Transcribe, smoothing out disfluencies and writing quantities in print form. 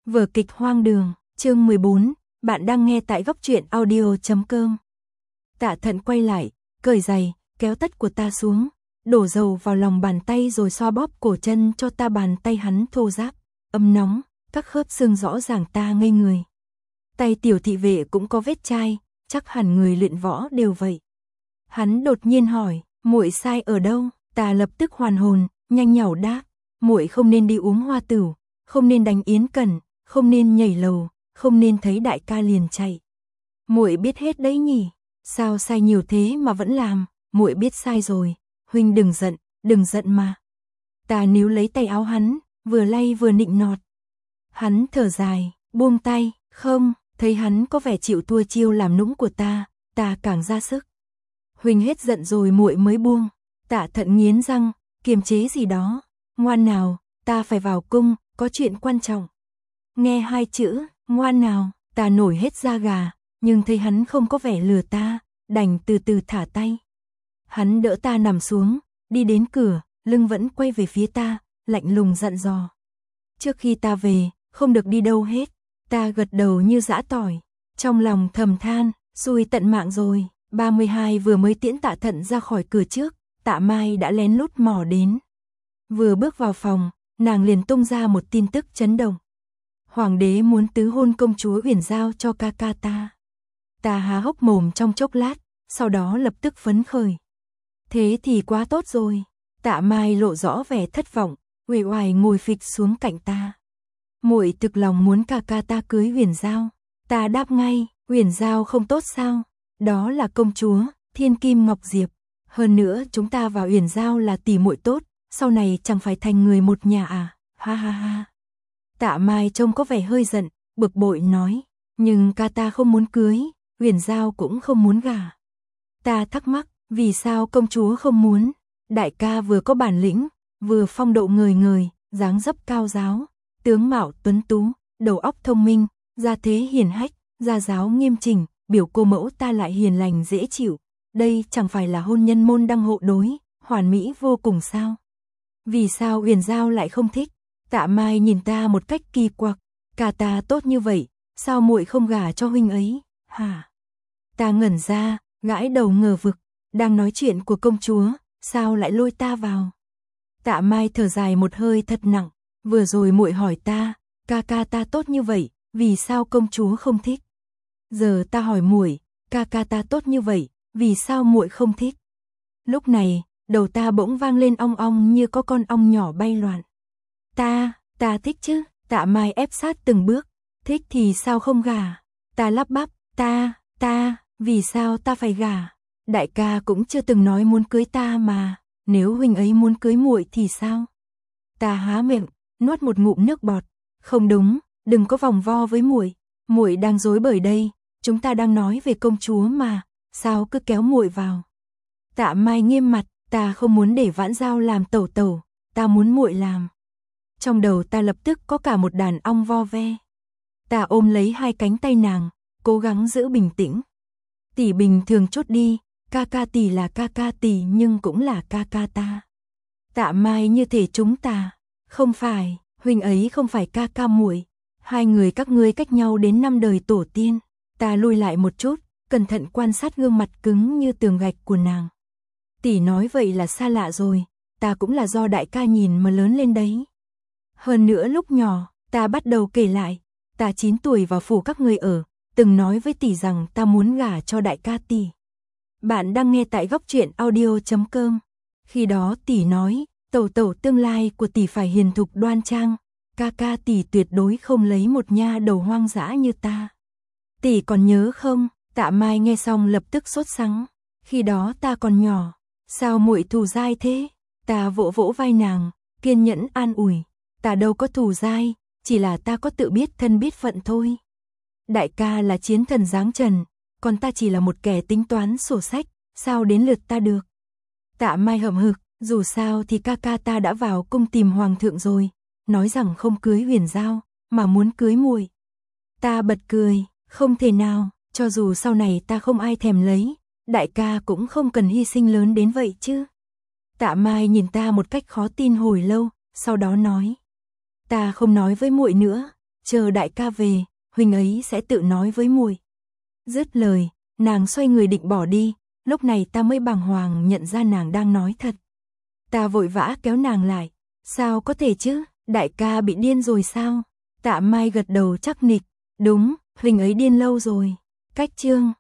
Vở kịch hoang đường, chương 14, bạn đang nghe tại góc truyện audio.com. Tạ Thận quay lại, cởi giày, kéo tất của ta xuống, đổ dầu vào lòng bàn tay rồi xoa bóp cổ chân cho ta. Bàn tay hắn thô ráp, ấm nóng, các khớp xương rõ ràng. Ta ngây người. Tay tiểu thị vệ cũng có vết chai, chắc hẳn người luyện võ đều vậy. Hắn đột nhiên hỏi, muội sai ở đâu? Ta lập tức hoàn hồn, nhanh nhảu đáp, muội không nên đi uống hoa tửu, không nên đánh yến cẩn, không nên nhảy lầu, không nên thấy đại ca liền chạy. Muội biết hết đấy nhỉ? Sao sai nhiều thế mà vẫn làm? Muội biết sai rồi, huynh đừng giận mà. Ta níu lấy tay áo hắn, vừa lay vừa nịnh nọt. Hắn thở dài, buông tay, không, thấy hắn có vẻ chịu thua chiêu làm nũng của ta càng ra sức. Huynh hết giận rồi muội mới buông. Tạ Thận nghiến răng, kiềm chế gì đó. Ngoan nào, ta phải vào cung, có chuyện quan trọng. Nghe hai chữ, ngoan nào, ta nổi hết da gà, nhưng thấy hắn không có vẻ lừa ta, đành từ từ thả tay. Hắn đỡ ta nằm xuống, đi đến cửa, lưng vẫn quay về phía ta, lạnh lùng dặn dò. Trước khi ta về, không được đi đâu hết. Ta gật đầu như giã tỏi, trong lòng thầm than, xui tận mạng rồi. 32 vừa mới tiễn Tạ Thận ra khỏi cửa trước, Tạ Mai đã lén lút mò đến. Vừa bước vào phòng, nàng liền tung ra một tin tức chấn động. Hoàng đế muốn tứ hôn công chúa Uyển Giao cho ca ca ta. Ta há hốc mồm trong chốc lát, sau đó lập tức phấn khởi. Thế thì quá tốt rồi. Tạ Mai lộ rõ vẻ thất vọng, uể oải ngồi phịch xuống cạnh ta. Muội thực lòng muốn ca ca ta cưới Uyển Giao. Ta đáp ngay, Uyển Giao không tốt sao? Đó là công chúa, thiên kim ngọc diệp. Hơn nữa chúng ta và Uyển Giao là tỷ muội tốt, sau này chẳng phải thành người một nhà à? Ha ha ha. Tạ Mai trông có vẻ hơi giận, bực bội nói, nhưng ca ta không muốn cưới, Uyển Giao cũng không muốn gả. Ta thắc mắc, vì sao công chúa không muốn? Đại ca vừa có bản lĩnh, vừa phong độ ngời ngời, dáng dấp cao giáo, tướng mạo tuấn tú, đầu óc thông minh, gia thế hiền hách, gia giáo nghiêm chỉnh, biểu cô mẫu ta lại hiền lành dễ chịu. Đây chẳng phải là hôn nhân môn đăng hộ đối, hoàn mỹ vô cùng sao? Vì sao Uyển Giao lại không thích? Tạ Mai nhìn ta một cách kỳ quặc, cả ta tốt như vậy, sao muội không gả cho huynh ấy? Hả? Ta ngẩn ra, gãi đầu ngờ vực, đang nói chuyện của công chúa, sao lại lôi ta vào? Tạ Mai thở dài một hơi thật nặng, vừa rồi muội hỏi ta, ca ca ta tốt như vậy, vì sao công chúa không thích? Giờ ta hỏi muội, ca ca ta tốt như vậy, vì sao muội không thích? Lúc này, đầu ta bỗng vang lên ong ong như có con ong nhỏ bay loạn. Ta thích chứ. Tạ Mai ép sát từng bước, thích thì sao không gả? Ta lắp bắp, vì sao ta phải gả? Đại ca cũng chưa từng nói muốn cưới ta mà, nếu huynh ấy muốn cưới muội thì sao? Ta há miệng, nuốt một ngụm nước bọt, không đúng, đừng có vòng vo với muội, muội đang dối bời đây, chúng ta đang nói về công chúa mà, sao cứ kéo muội vào? Tạ Mai nghiêm mặt, ta không muốn để Vãn Giao làm tẩu tẩu, ta muốn muội làm. Trong đầu ta lập tức có cả một đàn ong vo ve. Ta ôm lấy hai cánh tay nàng, cố gắng giữ bình tĩnh. Tỷ bình thường chút đi, ca ca tỷ là ca ca tỷ nhưng cũng là ca ca ta. Tạ Mai như thể chúng ta, không phải, huynh ấy không phải ca ca muội, hai người các ngươi cách nhau đến 5 đời tổ tiên. Ta lùi lại một chút, cẩn thận quan sát gương mặt cứng như tường gạch của nàng. Tỷ nói vậy là xa lạ rồi, ta cũng là do đại ca nhìn mà lớn lên đấy. Hơn nữa lúc nhỏ, ta bắt đầu kể lại, ta 9 tuổi vào phủ các ngươi ở, từng nói với tỷ rằng ta muốn gả cho đại ca tỷ. Bạn đang nghe tại góc truyện audio.com. Khi đó tỷ nói, tẩu tẩu tương lai của tỷ phải hiền thục đoan trang, ca ca tỷ tuyệt đối không lấy một nha đầu hoang dã như ta. Tỷ còn nhớ không? Tạ Mai nghe xong lập tức sốt sắng. Khi đó ta còn nhỏ, sao muội thù dai thế? Ta vỗ vỗ vai nàng, kiên nhẫn an ủi. Ta đâu có thù dai, chỉ là ta có tự biết thân biết phận thôi. Đại ca là chiến thần giáng trần, còn ta chỉ là một kẻ tính toán sổ sách, sao đến lượt ta được? Tạ Mai hậm hực, dù sao thì ca ca ta đã vào cung tìm hoàng thượng rồi, nói rằng không cưới Uyển Giao, mà muốn cưới muội. Ta bật cười, không thể nào, cho dù sau này ta không ai thèm lấy, đại ca cũng không cần hy sinh lớn đến vậy chứ. Tạ Mai nhìn ta một cách khó tin hồi lâu, sau đó nói. Ta không nói với muội nữa, chờ đại ca về, huynh ấy sẽ tự nói với muội. Dứt lời, nàng xoay người định bỏ đi, lúc này ta mới bàng hoàng nhận ra nàng đang nói thật. Ta vội vã kéo nàng lại, sao có thể chứ, đại ca bị điên rồi sao? Tạ Mai gật đầu chắc nịch, đúng, huynh ấy điên lâu rồi. Cách chương